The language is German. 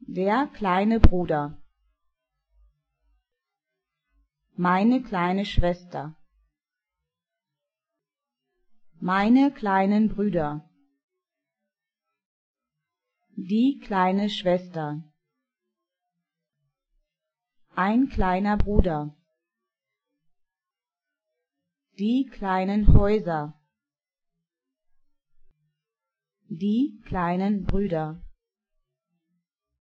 Der kleine Bruder. Meine kleine Schwester. Meine kleinen Brüder. Die kleine Schwester. Ein kleiner Bruder. Die kleinen Häuser. Die kleinen Brüder.